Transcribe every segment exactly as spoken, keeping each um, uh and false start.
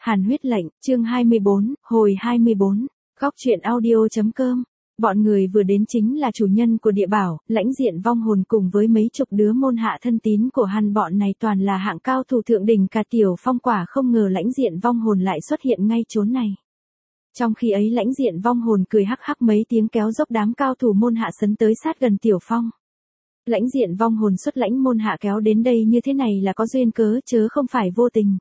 Hàn huyết lệnh, chương hai mươi bốn, hồi hai mươi bốn, góc truyện audio.com. Bọn người vừa đến chính là chủ nhân của địa bảo, lãnh diện vong hồn cùng với mấy chục đứa môn hạ thân tín của hắn, bọn này toàn là hạng cao thủ thượng đỉnh cả Tiểu Phong quả không ngờ lãnh diện vong hồn lại xuất hiện ngay chốn này. Trong khi ấy lãnh diện vong hồn cười hắc hắc mấy tiếng kéo dốc đám cao thủ môn hạ sấn tới sát gần Tiểu Phong. Lãnh diện vong hồn xuất lãnh môn hạ kéo đến đây như thế này là có duyên cớ chớ không phải vô tình.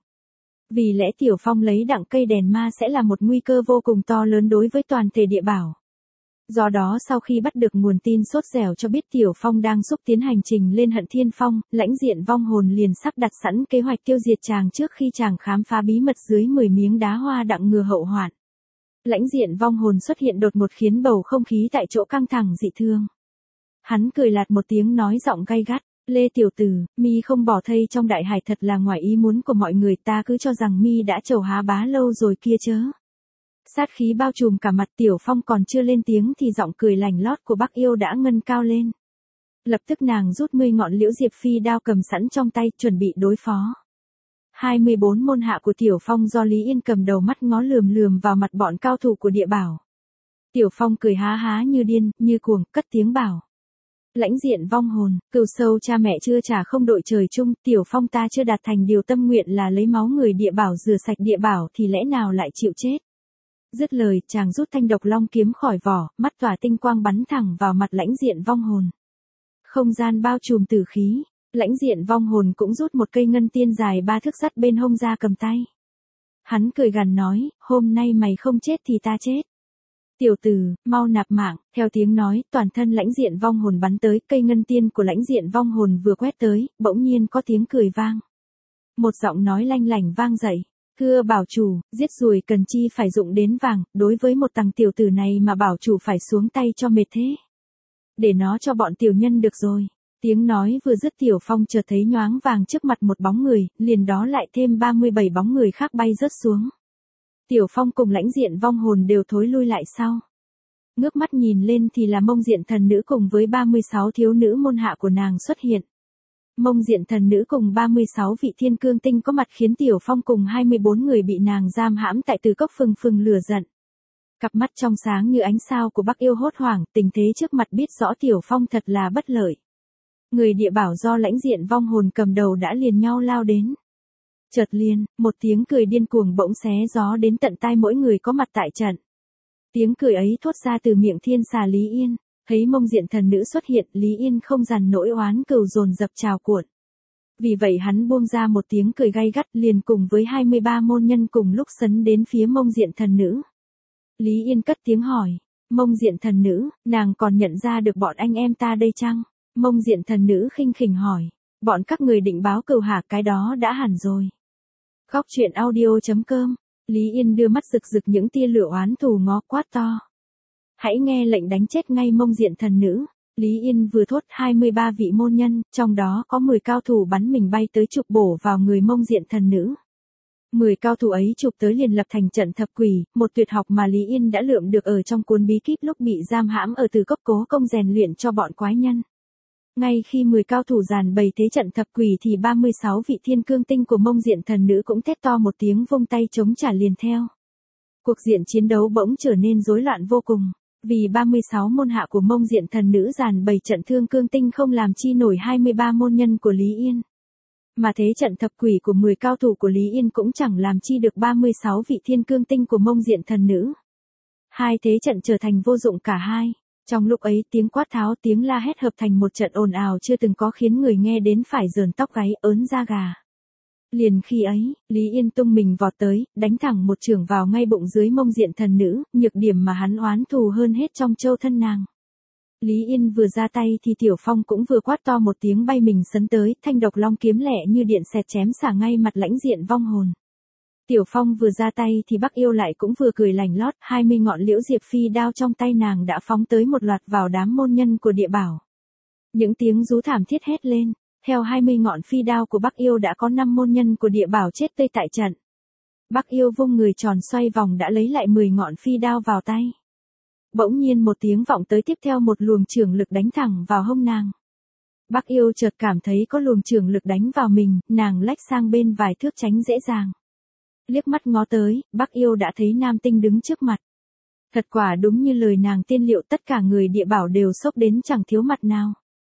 Vì lẽ Tiểu Phong lấy đặng cây đèn ma sẽ là một nguy cơ vô cùng to lớn đối với toàn thể địa bảo. Do đó sau khi bắt được nguồn tin sốt dẻo cho biết Tiểu Phong đang giúp tiến hành trình lên Hận Thiên Phong, lãnh diện vong hồn liền sắp đặt sẵn kế hoạch tiêu diệt chàng trước khi chàng khám phá bí mật dưới mười miếng đá hoa đặng ngừa hậu hoạn. Lãnh diện vong hồn xuất hiện đột ngột khiến bầu không khí tại chỗ căng thẳng dị thương. Hắn cười lạt một tiếng nói giọng gay gắt, Lê tiểu tử, mi không bỏ thây trong đại hải thật là ngoài ý muốn của mọi người, ta cứ cho rằng mi đã trầu há bá lâu rồi kia chớ. Sát khí bao trùm cả mặt Tiểu Phong còn chưa lên tiếng thì giọng cười lành lót của Bắc Yêu đã ngân cao lên. Lập tức nàng rút mươi ngọn liễu diệp phi đao cầm sẵn trong tay chuẩn bị đối phó. hai mươi bốn môn hạ của Tiểu Phong do Lý Yên cầm đầu mắt ngó lườm lườm vào mặt bọn cao thủ của địa bảo. Tiểu Phong cười há há như điên, như cuồng, cất tiếng bảo. Lãnh diện vong hồn, cừu sâu cha mẹ chưa trả không đội trời chung, Tiểu Phong ta chưa đạt thành điều tâm nguyện là lấy máu người địa bảo rửa sạch địa bảo thì lẽ nào lại chịu chết. Dứt lời, chàng rút thanh độc long kiếm khỏi vỏ, mắt tỏa tinh quang bắn thẳng vào mặt lãnh diện vong hồn. Không gian bao trùm tử khí, lãnh diện vong hồn cũng rút một cây ngân tiên dài ba thước sắt bên hông ra cầm tay. Hắn cười gằn nói, hôm nay mày không chết thì ta chết. Tiểu tử, mau nạp mạng, theo tiếng nói, toàn thân lãnh diện vong hồn bắn tới, cây ngân tiên của lãnh diện vong hồn vừa quét tới, bỗng nhiên có tiếng cười vang. Một giọng nói lanh lảnh vang dậy, thưa bảo chủ, giết ruồi cần chi phải dụng đến vàng, đối với một thằng tiểu tử này mà bảo chủ phải xuống tay cho mệt thế. Để nó cho bọn tiểu nhân được rồi. Tiếng nói vừa dứt Tiểu Phong chợt thấy nhoáng vàng trước mặt một bóng người, liền đó lại thêm ba mươi bảy bóng người khác bay rớt xuống. Tiểu Phong cùng lãnh diện vong hồn đều thối lui lại sau. Ngước mắt nhìn lên thì là Mông Diện Thần Nữ cùng với ba mươi sáu thiếu nữ môn hạ của nàng xuất hiện. Mông Diện Thần Nữ cùng ba mươi sáu vị thiên cương tinh có mặt khiến Tiểu Phong cùng hai mươi bốn người bị nàng giam hãm tại Từ Cốc phừng phừng lửa giận. Cặp mắt trong sáng như ánh sao của Bắc Yêu hốt hoảng, tình thế trước mặt biết rõ Tiểu Phong thật là bất lợi. Người địa bảo do lãnh diện vong hồn cầm đầu đã liền nhau lao đến. Chợt liền, một tiếng cười điên cuồng bỗng xé gió đến tận tai mỗi người có mặt tại trận. Tiếng cười ấy thốt ra từ miệng thiên xà Lý Yên, thấy Mông Diện Thần Nữ xuất hiện, Lý Yên không dằn nỗi oán cừu dồn dập trào cuộn. Vì vậy hắn buông ra một tiếng cười gay gắt liền cùng với hai mươi ba môn nhân cùng lúc sấn đến phía Mông Diện Thần Nữ. Lý Yên cất tiếng hỏi, Mông Diện Thần Nữ, nàng còn nhận ra được bọn anh em ta đây chăng? Mông Diện Thần Nữ khinh khỉnh hỏi, bọn các người định báo cừu hả? Cái đó đã hẳn rồi. Góc truyện audio.com, Lý Yên đưa mắt rực rực những tia lửa oán thù ngó quát to. Hãy nghe lệnh đánh chết ngay Mông Diện Thần Nữ. Lý Yên vừa thốt hai mươi ba vị môn nhân, trong đó có mười cao thủ bắn mình bay tới chụp bổ vào người Mông Diện Thần Nữ. mười cao thủ ấy chụp tới liền lập thành trận thập quỷ, một tuyệt học mà Lý Yên đã lượm được ở trong cuốn bí kíp lúc bị giam hãm ở Từ Cốc cố công rèn luyện cho bọn quái nhân. Ngay khi mười cao thủ dàn bày thế trận thập quỷ thì ba mươi sáu vị thiên cương tinh của Mông Diện Thần Nữ cũng thét to một tiếng vung tay chống trả liền theo. Cuộc diện chiến đấu bỗng trở nên rối loạn vô cùng, vì ba mươi sáu môn hạ của Mông Diện Thần Nữ dàn bày trận thương cương tinh không làm chi nổi hai mươi ba môn nhân của Lý Yên. Mà thế trận thập quỷ của mười cao thủ của Lý Yên cũng chẳng làm chi được ba mươi sáu vị thiên cương tinh của Mông Diện Thần Nữ. Hai thế trận trở thành vô dụng cả hai. Trong lúc ấy tiếng quát tháo tiếng la hét hợp thành một trận ồn ào chưa từng có khiến người nghe đến phải rờn tóc gáy ớn da gà. Liền khi ấy, Lý Yên tung mình vọt tới, đánh thẳng một chưởng vào ngay bụng dưới Mông Diện Thần Nữ, nhược điểm mà hắn oán thù hơn hết trong châu thân nàng. Lý Yên vừa ra tay thì Tiểu Phong cũng vừa quát to một tiếng bay mình sấn tới, thanh độc long kiếm lẻ như điện xẹt chém xả ngay mặt lãnh diện vong hồn. Tiểu Phong vừa ra tay thì Bắc Yêu lại cũng vừa cười lành lót, hai mươi ngọn liễu diệp phi đao trong tay nàng đã phóng tới một loạt vào đám môn nhân của địa bảo. Những tiếng rú thảm thiết hét lên, theo hai mươi ngọn phi đao của Bắc Yêu đã có năm môn nhân của địa bảo chết tươi tại trận. Bắc Yêu vung người tròn xoay vòng đã lấy lại mười ngọn phi đao vào tay. Bỗng nhiên một tiếng vọng tới tiếp theo một luồng chưởng lực đánh thẳng vào hông nàng. Bắc Yêu chợt cảm thấy có luồng chưởng lực đánh vào mình, nàng lách sang bên vài thước tránh dễ dàng. Liếc mắt ngó tới, Bắc Yêu đã thấy Nam Tinh đứng trước mặt. Thật quả đúng như lời nàng tiên liệu, tất cả người địa bảo đều sốc đến chẳng thiếu mặt nào.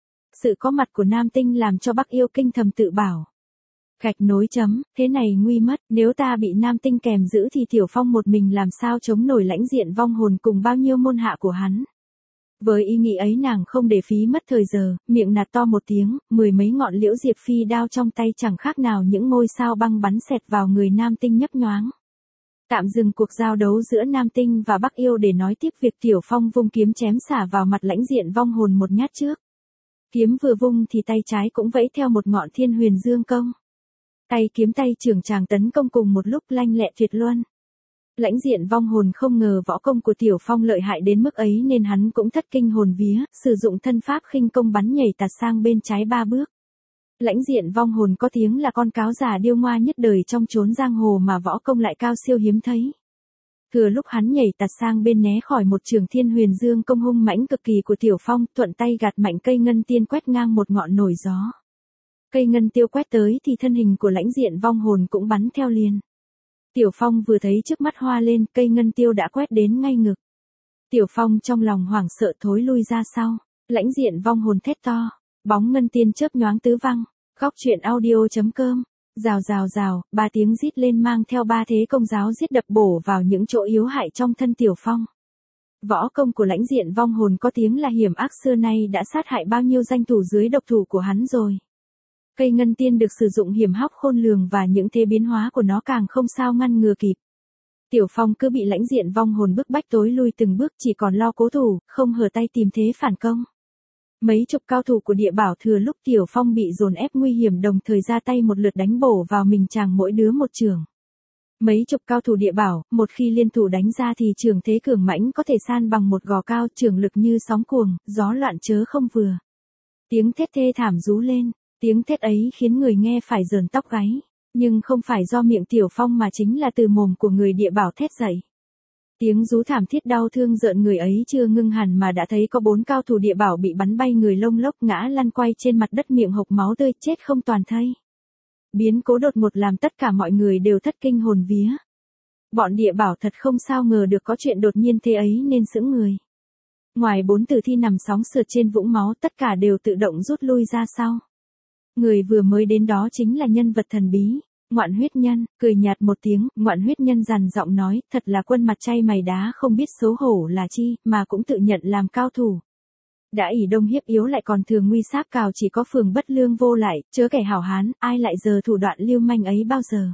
Sự có mặt của Nam Tinh làm cho Bắc Yêu kinh thầm tự bảo. Gạch nối chấm, thế này nguy mất, nếu ta bị Nam Tinh kèm giữ thì Tiểu Phong một mình làm sao chống nổi lãnh diện vong hồn cùng bao nhiêu môn hạ của hắn. Với ý nghĩ ấy nàng không để phí mất thời giờ, miệng nạt to một tiếng, mười mấy ngọn liễu diệp phi đao trong tay chẳng khác nào những ngôi sao băng bắn xẹt vào người Nam Tinh nhấp nhoáng. Tạm dừng cuộc giao đấu giữa Nam Tinh và Bắc Yêu để nói tiếp việc Tiểu Phong vung kiếm chém xả vào mặt lãnh diện vong hồn một nhát trước. Kiếm vừa vung thì tay trái cũng vẫy theo một ngọn thiên huyền dương công. Tay kiếm tay trưởng chàng tấn công cùng một lúc lanh lẹ tuyệt luân. Lãnh diện vong hồn không ngờ võ công của Tiểu Phong lợi hại đến mức ấy nên hắn cũng thất kinh hồn vía, sử dụng thân pháp khinh công bắn nhảy tạt sang bên trái ba bước. Lãnh diện vong hồn có tiếng là con cáo già điêu ngoa nhất đời trong chốn giang hồ mà võ công lại cao siêu hiếm thấy. Thừa lúc hắn nhảy tạt sang bên né khỏi một trường thiên huyền dương công hung mãnh cực kỳ của Tiểu Phong, thuận tay gạt mạnh cây ngân tiên quét ngang một ngọn nổi gió. Cây ngân tiêu quét tới thì thân hình của lãnh diện vong hồn cũng bắn theo liền. Tiểu Phong vừa thấy trước mắt hoa lên, cây ngân tiêu đã quét đến ngay ngực. Tiểu Phong trong lòng hoảng sợ thối lui ra sau, lãnh diện vong hồn thét to, bóng ngân tiên chớp nhoáng tứ văng. Góc truyện audio chấm com. Rào rào rào, ba tiếng rít lên mang theo ba thế công giáo giết đập bổ vào những chỗ yếu hại trong thân Tiểu Phong. Võ công của lãnh diện vong hồn có tiếng là hiểm ác xưa nay đã sát hại bao nhiêu danh thủ dưới độc thủ của hắn rồi. Cây ngân tiên được sử dụng hiểm hóc khôn lường và những thế biến hóa của nó càng không sao ngăn ngừa kịp. Tiểu Phong cứ bị lãnh diện vong hồn bức bách tối lui từng bước, chỉ còn lo cố thủ, không hở tay tìm thế phản công. Mấy chục cao thủ của địa bảo thừa lúc Tiểu Phong bị dồn ép nguy hiểm đồng thời ra tay một lượt đánh bổ vào mình chàng mỗi đứa một trường. Mấy chục cao thủ địa bảo, một khi liên thủ đánh ra thì trường thế cường mãnh có thể san bằng một gò cao, trường lực như sóng cuồng, gió loạn chớ không vừa. Tiếng thét thê thảm rú lên, tiếng thét ấy khiến người nghe phải rờn tóc gáy, nhưng không phải do miệng Tiểu Phong mà chính là từ mồm của người địa bảo thét dậy. Tiếng rú thảm thiết đau thương rợn người ấy chưa ngưng hẳn mà đã thấy có bốn cao thủ địa bảo bị bắn bay người lông lốc ngã lăn quay trên mặt đất miệng hộc máu tươi chết không toàn thây. Biến cố đột ngột làm tất cả mọi người đều thất kinh hồn vía. Bọn địa bảo thật không sao ngờ được có chuyện đột nhiên thế ấy nên sững người. Ngoài bốn tử thi nằm sóng sượt trên vũng máu tất cả đều tự động rút lui ra sau. Người vừa mới đến đó chính là nhân vật thần bí. Ngoạn Huyết Nhân, cười nhạt một tiếng, Ngoạn Huyết Nhân dằn giọng nói, thật là quân mặt chay mày đá không biết xấu hổ là chi, mà cũng tự nhận làm cao thủ. Đã ỷ đông hiếp yếu lại còn thường nguy sáp cào, chỉ có phường bất lương vô lại, chớ kẻ hảo hán, ai lại giờ thủ đoạn lưu manh ấy bao giờ.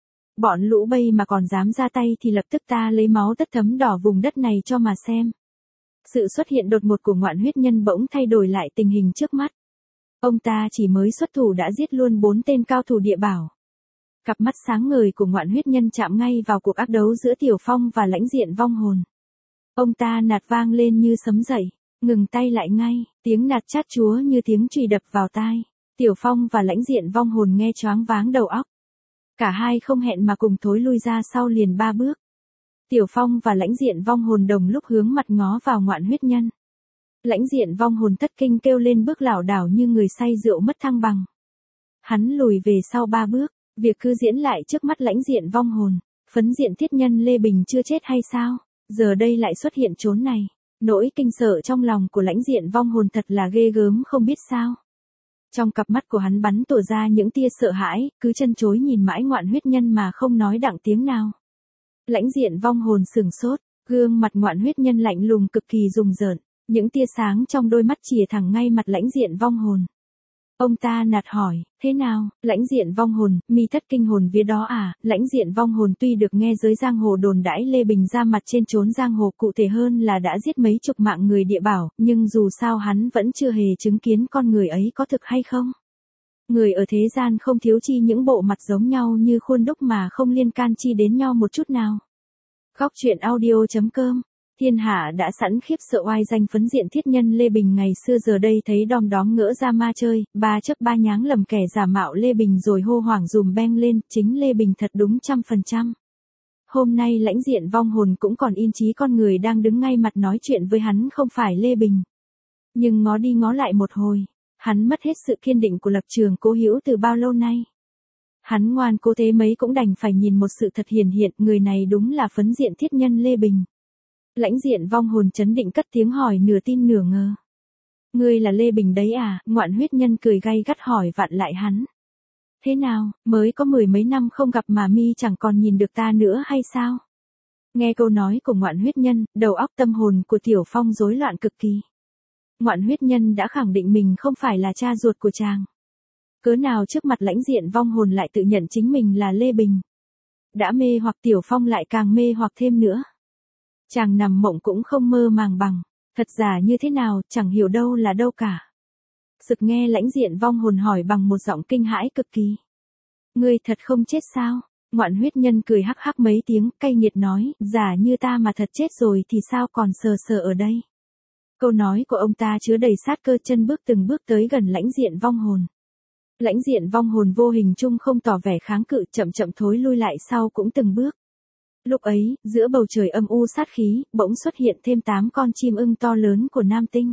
Bọn lũ bây mà còn dám ra tay thì lập tức ta lấy máu tất thấm đỏ vùng đất này cho mà xem. Sự xuất hiện đột ngột của Ngoạn Huyết Nhân bỗng thay đổi lại tình hình trước mắt. Ông ta chỉ mới xuất thủ đã giết luôn bốn tên cao thủ địa bảo. Cặp mắt sáng ngời của Ngoạn Huyết Nhân chạm ngay vào cuộc ác đấu giữa Tiểu Phong và lãnh diện vong hồn. Ông ta nạt vang lên như sấm dậy, ngừng tay lại ngay, tiếng nạt chát chúa như tiếng chùy đập vào tai. Tiểu Phong và lãnh diện vong hồn nghe choáng váng đầu óc. Cả hai không hẹn mà cùng thối lui ra sau liền ba bước. Tiểu Phong và lãnh diện vong hồn đồng lúc hướng mặt ngó vào Ngoạn Huyết Nhân. Lãnh diện vong hồn thất kinh kêu lên bước lảo đảo như người say rượu mất thăng bằng. Hắn lùi về sau ba bước. Việc cứ diễn lại trước mắt lãnh diện vong hồn. Phấn diện thiết nhân Lê Bình chưa chết hay sao? Giờ đây lại xuất hiện chốn này. Nỗi kinh sợ trong lòng của lãnh diện vong hồn thật là ghê gớm không biết sao. Trong cặp mắt của hắn bắn tỏa ra những tia sợ hãi, cứ chân chối nhìn mãi Ngoạn Huyết Nhân mà không nói đặng tiếng nào. Lãnh diện vong hồn sừng sốt, gương mặt Ngoạn Huyết Nhân lạnh lùng cực kỳ rùng rợn, những tia sáng trong đôi mắt chìa thẳng ngay mặt lãnh diện vong hồn. Ông ta nạt hỏi, thế nào, lãnh diện vong hồn, mi thất kinh hồn vía đó à? Lãnh diện vong hồn tuy được nghe giới giang hồ đồn đãi Lê Bình ra mặt trên chốn giang hồ, cụ thể hơn là đã giết mấy chục mạng người địa bảo, nhưng dù sao hắn vẫn chưa hề chứng kiến con người ấy có thực hay không. Người ở thế gian không thiếu chi những bộ mặt giống nhau như khuôn đúc mà không liên can chi đến nhau một chút nào. Góc truyện audio chấm com. Thiên hạ đã sẵn khiếp sợ oai danh phấn diện thiết nhân Lê Bình ngày xưa giờ đây thấy đom đóm ngỡ ra ma chơi, ba chấp ba nháng lầm kẻ giả mạo Lê Bình rồi hô hoảng dùm beng lên, chính Lê Bình thật đúng trăm phần trăm. Hôm nay lãnh diện vong hồn cũng còn in chí con người đang đứng ngay mặt nói chuyện với hắn không phải Lê Bình. Nhưng ngó đi ngó lại một hồi, hắn mất hết sự kiên định của lập trường cố hữu từ bao lâu nay. Hắn ngoan cố thế mấy cũng đành phải nhìn một sự thật hiển hiện, người này đúng là phấn diện thiết nhân Lê Bình. Lãnh diện vong hồn chấn định cất tiếng hỏi nửa tin nửa ngờ. Ngươi là Lê Bình đấy à? Ngoạn huyết nhân cười gay gắt hỏi vặn lại hắn. Thế nào, mới có mười mấy năm không gặp mà mi chẳng còn nhìn được ta nữa hay sao? Nghe câu nói của ngoạn huyết nhân, đầu óc tâm hồn của Tiểu Phong rối loạn cực kỳ. Ngoạn huyết nhân đã khẳng định mình không phải là cha ruột của chàng. Cớ nào trước mặt lãnh diện vong hồn lại tự nhận chính mình là Lê Bình. Đã mê hoặc Tiểu Phong lại càng mê hoặc thêm nữa. Chàng nằm mộng cũng không mơ màng bằng. Thật giả như thế nào, chẳng hiểu đâu là đâu cả. Sực nghe lãnh diện vong hồn hỏi bằng một giọng kinh hãi cực kỳ. Ngươi thật không chết sao? Ngoạn huyết nhân cười hắc hắc mấy tiếng, cay nghiệt nói, giả như ta mà thật chết rồi thì sao còn sờ sờ ở đây. Câu nói của ông ta chứa đầy sát cơ, chân bước từng bước tới gần lãnh diện vong hồn. Lãnh diện vong hồn vô hình chung không tỏ vẻ kháng cự, chậm chậm thối lui lại sau cũng từng bước. Lúc ấy, giữa bầu trời âm u sát khí, bỗng xuất hiện thêm tám con chim ưng to lớn của Nam Tinh.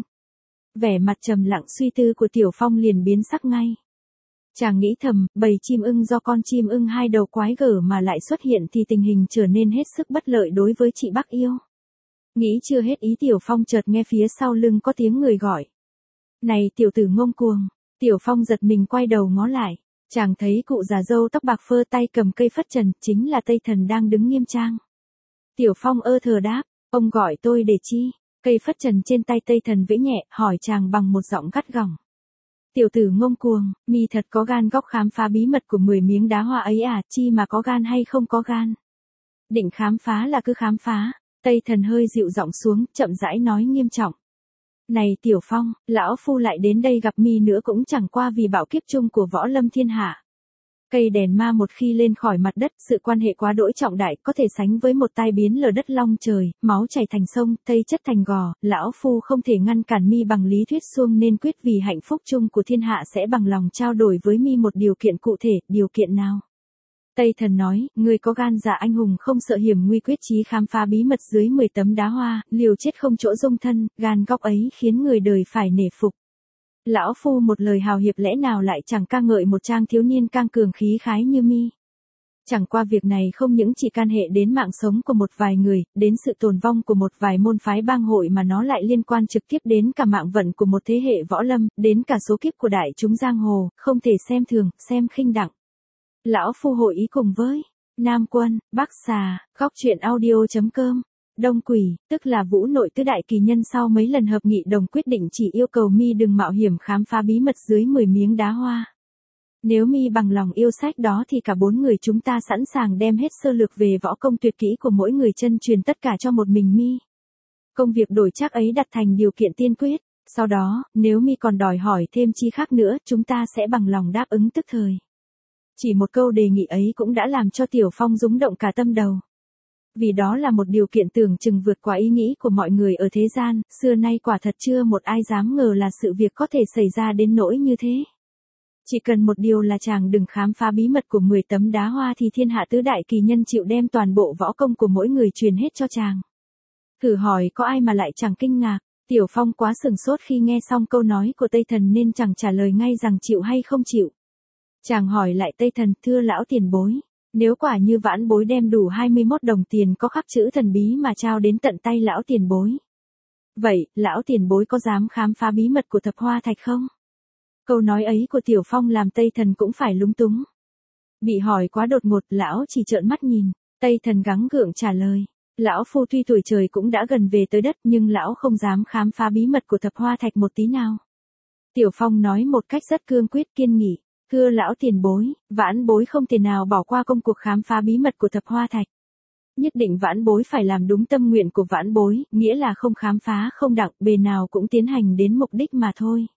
Vẻ mặt trầm lặng suy tư của Tiểu Phong liền biến sắc ngay. Chàng nghĩ thầm, bầy chim ưng do con chim ưng hai đầu quái gở mà lại xuất hiện thì tình hình trở nên hết sức bất lợi đối với chị Bắc Yêu. Nghĩ chưa hết ý Tiểu Phong chợt nghe phía sau lưng có tiếng người gọi. Này tiểu tử ngông cuồng. Tiểu Phong giật mình quay đầu ngó lại. Chàng thấy cụ già râu tóc bạc phơ tay cầm cây phất trần, chính là Tây Thần đang đứng nghiêm trang. Tiểu Phong ơ thờ đáp, ông gọi tôi để chi? Cây phất trần trên tay Tây Thần vẫy nhẹ, hỏi chàng bằng một giọng gắt gỏng. Tiểu tử ngông cuồng, mi thật có gan góc khám phá bí mật của mười miếng đá hoa ấy à, chi mà có gan hay không có gan? Định khám phá là cứ khám phá. Tây Thần hơi dịu giọng xuống, chậm rãi nói nghiêm trọng. Này Tiểu Phong, lão phu lại đến đây gặp mi nữa cũng chẳng qua vì bạo kiếp chung của võ lâm thiên hạ. Cây đèn ma một khi lên khỏi mặt đất, sự quan hệ quá đỗi trọng đại, có thể sánh với một tai biến lở đất long trời, máu chảy thành sông, thây chất thành gò, lão phu không thể ngăn cản mi bằng lý thuyết suông nên quyết vì hạnh phúc chung của thiên hạ sẽ bằng lòng trao đổi với mi một điều kiện cụ thể, điều kiện nào? Tây Thần nói, người có gan dạ anh hùng không sợ hiểm nguy, quyết chí khám phá bí mật dưới mười tấm đá hoa, liều chết không chỗ dung thân, gan góc ấy khiến người đời phải nể phục. Lão phu một lời hào hiệp lẽ nào lại chẳng ca ngợi một trang thiếu niên cang cường khí khái như mi. Chẳng qua việc này không những chỉ can hệ đến mạng sống của một vài người, đến sự tồn vong của một vài môn phái bang hội mà nó lại liên quan trực tiếp đến cả mạng vận của một thế hệ võ lâm, đến cả số kiếp của đại chúng giang hồ, không thể xem thường, xem khinh đặng. Lão phu hội ý cùng với Nam Quân, Bắc Xà, góc truyện audio chấm com. Đông Quỷ, tức là Vũ Nội tứ đại kỳ nhân sau mấy lần hợp nghị đồng quyết định chỉ yêu cầu mi đừng mạo hiểm khám phá bí mật dưới mười miếng đá hoa. Nếu mi bằng lòng yêu sách đó thì cả bốn người chúng ta sẵn sàng đem hết sơ lược về võ công tuyệt kỹ của mỗi người chân truyền tất cả cho một mình mi. Công việc đổi trác ấy đặt thành điều kiện tiên quyết, sau đó, nếu mi còn đòi hỏi thêm chi khác nữa, chúng ta sẽ bằng lòng đáp ứng tức thời. Chỉ một câu đề nghị ấy cũng đã làm cho Tiểu Phong rúng động cả tâm đầu. Vì đó là một điều kiện tưởng chừng vượt quá ý nghĩ của mọi người ở thế gian, xưa nay quả thật chưa một ai dám ngờ là sự việc có thể xảy ra đến nỗi như thế. Chỉ cần một điều là chàng đừng khám phá bí mật của mười tấm đá hoa thì thiên hạ tứ đại kỳ nhân chịu đem toàn bộ võ công của mỗi người truyền hết cho chàng. Thử hỏi có ai mà lại chẳng kinh ngạc. Tiểu Phong quá sừng sốt khi nghe xong câu nói của Tây Thần nên chẳng trả lời ngay rằng chịu hay không chịu. Chàng hỏi lại Tây Thần, thưa lão tiền bối, nếu quả như vãn bối đem đủ hai mươi mốt đồng tiền có khắc chữ thần bí mà trao đến tận tay lão tiền bối. Vậy, lão tiền bối có dám khám phá bí mật của thập hoa thạch không? Câu nói ấy của Tiểu Phong làm Tây Thần cũng phải lúng túng. Bị hỏi quá đột ngột, lão chỉ trợn mắt nhìn. Tây Thần gắng gượng trả lời. Lão phu tuy tuổi trời cũng đã gần về tới đất nhưng lão không dám khám phá bí mật của thập hoa thạch một tí nào. Tiểu Phong nói một cách rất cương quyết kiên nghị. Thưa lão tiền bối, vãn bối không thể nào bỏ qua công cuộc khám phá bí mật của thập hoa thạch. Nhất định vãn bối phải làm đúng tâm nguyện của vãn bối, nghĩa là không khám phá không đặng, bề nào cũng tiến hành đến mục đích mà thôi.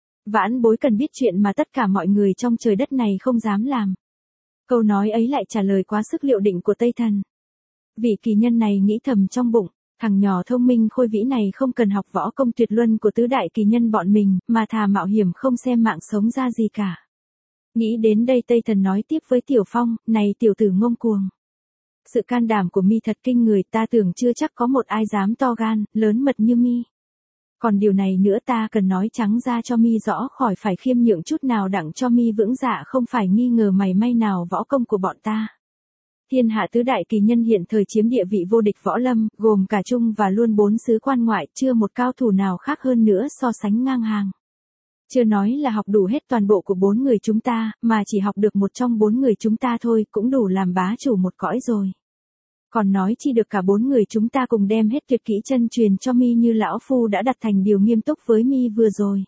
Vãn bối cần biết chuyện mà tất cả mọi người trong trời đất này không dám làm. Câu nói ấy lại trả lời quá sức liệu định của Tây Thần. Vị kỳ nhân này nghĩ thầm trong bụng, thằng nhỏ thông minh khôi vĩ này không cần học võ công tuyệt luân của tứ đại kỳ nhân bọn mình, mà thà mạo hiểm không xem mạng sống ra gì cả. Nghĩ đến đây Tây Thần nói tiếp với Tiểu Phong, này tiểu tử ngông cuồng. Sự can đảm của mi thật kinh người, ta tưởng chưa chắc có một ai dám to gan, lớn mật như mi. Còn điều này nữa ta cần nói trắng ra cho mi rõ khỏi phải khiêm nhượng chút nào đặng cho mi vững dạ không phải nghi ngờ mày may nào võ công của bọn ta. Thiên hạ tứ đại kỳ nhân hiện thời chiếm địa vị vô địch võ lâm, gồm cả Trung và luôn bốn xứ quan ngoại, chưa một cao thủ nào khác hơn nữa so sánh ngang hàng. Chưa nói là học đủ hết toàn bộ của bốn người chúng ta, mà chỉ học được một trong bốn người chúng ta thôi, cũng đủ làm bá chủ một cõi rồi. Còn nói chi được cả bốn người chúng ta cùng đem hết tuyệt kỹ chân truyền cho mi như lão phu đã đặt thành điều nghiêm túc với mi vừa rồi.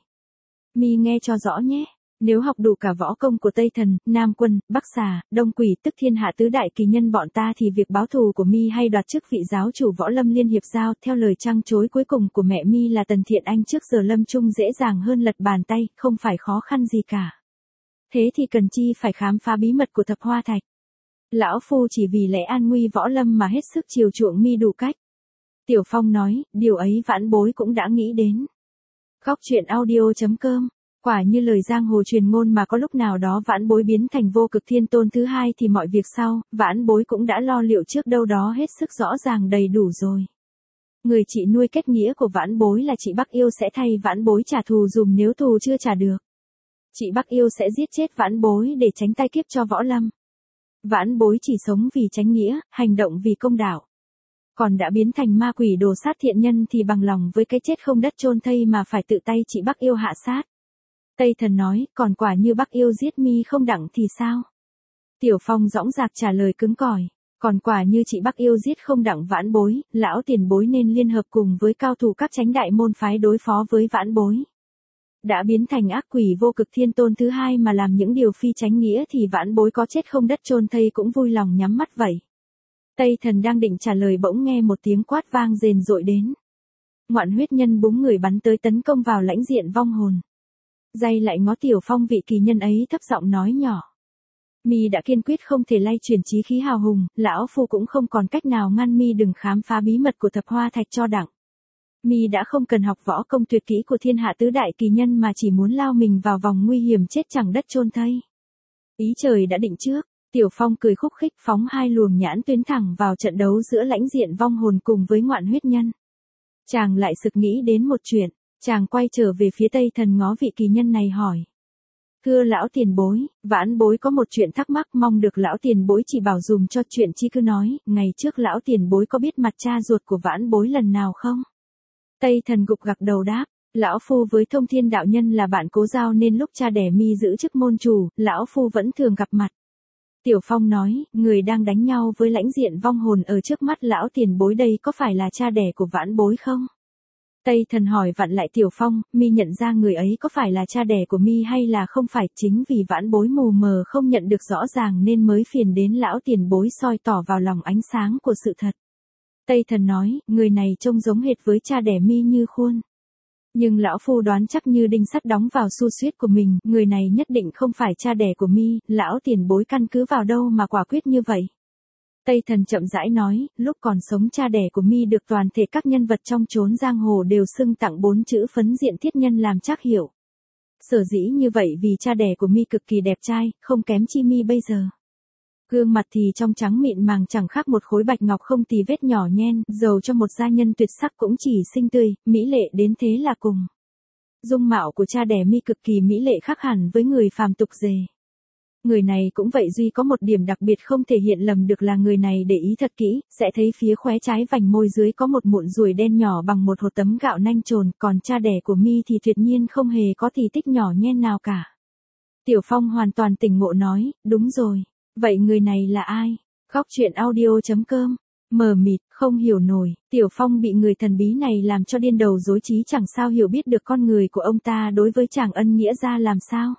Mi nghe cho rõ nhé. Nếu học đủ cả võ công của Tây Thần, Nam Quân, Bắc Xà, Đông Quỷ tức thiên hạ tứ đại kỳ nhân bọn ta thì việc báo thù của mi hay đoạt chức vị giáo chủ võ lâm liên hiệp giao theo lời trăng chối cuối cùng của mẹ mi là Tần Thiện Anh trước giờ lâm chung dễ dàng hơn lật bàn tay, không phải khó khăn gì cả. Thế thì cần chi phải khám phá bí mật của thập hoa thạch. Lão phu chỉ vì lẽ an nguy võ lâm mà hết sức chiều chuộng mi đủ cách. Tiểu Phong nói, điều ấy vãn bối cũng đã nghĩ đến. Góc truyện audio.com. Quả như lời giang hồ truyền ngôn mà có lúc nào đó vãn bối biến thành vô cực thiên tôn thứ hai thì mọi việc sau, vãn bối cũng đã lo liệu trước đâu đó hết sức rõ ràng đầy đủ rồi. Người chị nuôi kết nghĩa của vãn bối là chị Bắc Yêu sẽ thay vãn bối trả thù dùm nếu thù chưa trả được. Chị Bắc Yêu sẽ giết chết vãn bối để tránh tai kiếp cho võ lâm. Vãn bối chỉ sống vì chánh nghĩa, hành động vì công đạo. Còn đã biến thành ma quỷ đồ sát thiện nhân thì bằng lòng với cái chết không đất chôn thây mà phải tự tay chị Bắc Yêu hạ sát. Tây Thần nói, còn quả như Bắc Yêu giết mi không đặng thì sao? Tiểu Phong dõng dạc trả lời cứng cỏi, còn quả như chị Bắc Yêu giết không đặng vãn bối, lão tiền bối nên liên hợp cùng với cao thủ các chánh đại môn phái đối phó với vãn bối. Đã biến thành ác quỷ vô cực thiên tôn thứ hai mà làm những điều phi chánh nghĩa thì vãn bối có chết không đất chôn thây cũng vui lòng nhắm mắt vậy. Tây Thần đang định trả lời bỗng nghe một tiếng quát vang rền rội đến. Ngoạn huyết nhân búng người bắn tới tấn công vào lãnh diện vong hồn. Dây lại ngó Tiểu Phong vị kỳ nhân ấy thấp giọng nói nhỏ. Mi đã kiên quyết không thể lay chuyển chí khí hào hùng, lão phu cũng không còn cách nào ngăn mi đừng khám phá bí mật của thập hoa thạch cho đặng. Mi đã không cần học võ công tuyệt kỹ của thiên hạ tứ đại kỳ nhân mà chỉ muốn lao mình vào vòng nguy hiểm chết chẳng đất chôn thây. Ý trời đã định trước, Tiểu Phong cười khúc khích phóng hai luồng nhãn tuyến thẳng vào trận đấu giữa lãnh diện vong hồn cùng với ngoạn huyết nhân. Chàng lại sực nghĩ đến một chuyện. Chàng quay trở về phía Tây Thần ngó vị kỳ nhân này hỏi. Thưa lão tiền bối, vãn bối có một chuyện thắc mắc mong được lão tiền bối chỉ bảo dùm cho chuyện chi cứ nói, ngày trước lão tiền bối có biết mặt cha ruột của vãn bối lần nào không? Tây Thần gục gặc đầu đáp, lão phu với Thông Thiên đạo nhân là bạn cố giao nên lúc cha đẻ mi giữ chức môn chủ, lão phu vẫn thường gặp mặt. Tiểu Phong nói, người đang đánh nhau với lãnh diện vong hồn ở trước mắt lão tiền bối đây có phải là cha đẻ của vãn bối không? Tây Thần hỏi vặn lại Tiểu Phong, mi nhận ra người ấy có phải là cha đẻ của mi hay là không phải, chính vì vãn bối mù mờ không nhận được rõ ràng nên mới phiền đến lão tiền bối soi tỏ vào lòng ánh sáng của sự thật. Tây Thần nói, người này trông giống hệt với cha đẻ mi như khuôn. Nhưng lão phu đoán chắc như đinh sắt đóng vào xu xuyết của mình, người này nhất định không phải cha đẻ của mi, lão tiền bối căn cứ vào đâu mà quả quyết như vậy. Tây Thần chậm rãi nói, lúc còn sống cha đẻ của mi được toàn thể các nhân vật trong chốn giang hồ đều xưng tặng bốn chữ phấn diện thiết nhân làm trắc hiểu. Sở dĩ như vậy vì cha đẻ của mi cực kỳ đẹp trai, không kém chi mi bây giờ. Gương mặt thì trong trắng mịn màng chẳng khác một khối bạch ngọc không tì vết nhỏ nhen, dầu cho một gia nhân tuyệt sắc cũng chỉ xinh tươi, mỹ lệ đến thế là cùng. Dung mạo của cha đẻ mi cực kỳ mỹ lệ khác hẳn với người phàm tục dề. Người này cũng vậy duy có một điểm đặc biệt không thể hiện lầm được là người này để ý thật kỹ, sẽ thấy phía khóe trái vành môi dưới có một mụn ruồi đen nhỏ bằng một hột tấm gạo nanh trồn, còn cha đẻ của mi thì tuyệt nhiên không hề có tì tích nhỏ nhen nào cả. Tiểu Phong hoàn toàn tỉnh ngộ nói, đúng rồi, vậy người này là ai? Góc truyện audio.com, mờ mịt, không hiểu nổi, Tiểu Phong bị người thần bí này làm cho điên đầu rối trí chẳng sao hiểu biết được con người của ông ta đối với chàng ân nghĩa ra làm sao.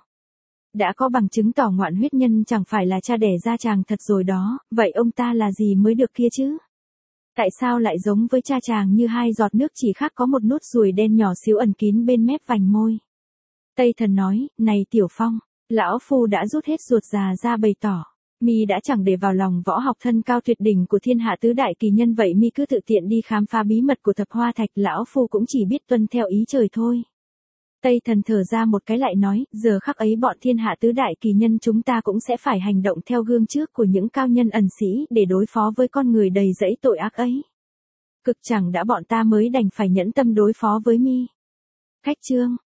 Đã có bằng chứng tỏ ngoạn huyết nhân chẳng phải là cha đẻ ra chàng thật rồi đó, vậy ông ta là gì mới được kia chứ? Tại sao lại giống với cha chàng như hai giọt nước chỉ khác có một nốt ruồi đen nhỏ xíu ẩn kín bên mép vành môi? Tây Thần nói, này Tiểu Phong, lão phu đã rút hết ruột già ra bày tỏ. Mi đã chẳng để vào lòng võ học thân cao tuyệt đỉnh của thiên hạ tứ đại kỳ nhân vậy mi cứ tự tiện đi khám phá bí mật của thập hoa thạch, lão phu cũng chỉ biết tuân theo ý trời thôi. Tây Thần thở ra một cái lại nói, giờ khắc ấy bọn thiên hạ tứ đại kỳ nhân chúng ta cũng sẽ phải hành động theo gương trước của những cao nhân ẩn sĩ để đối phó với con người đầy rẫy tội ác ấy. Cực chẳng đã bọn ta mới đành phải nhẫn tâm đối phó với mi. Khách chương.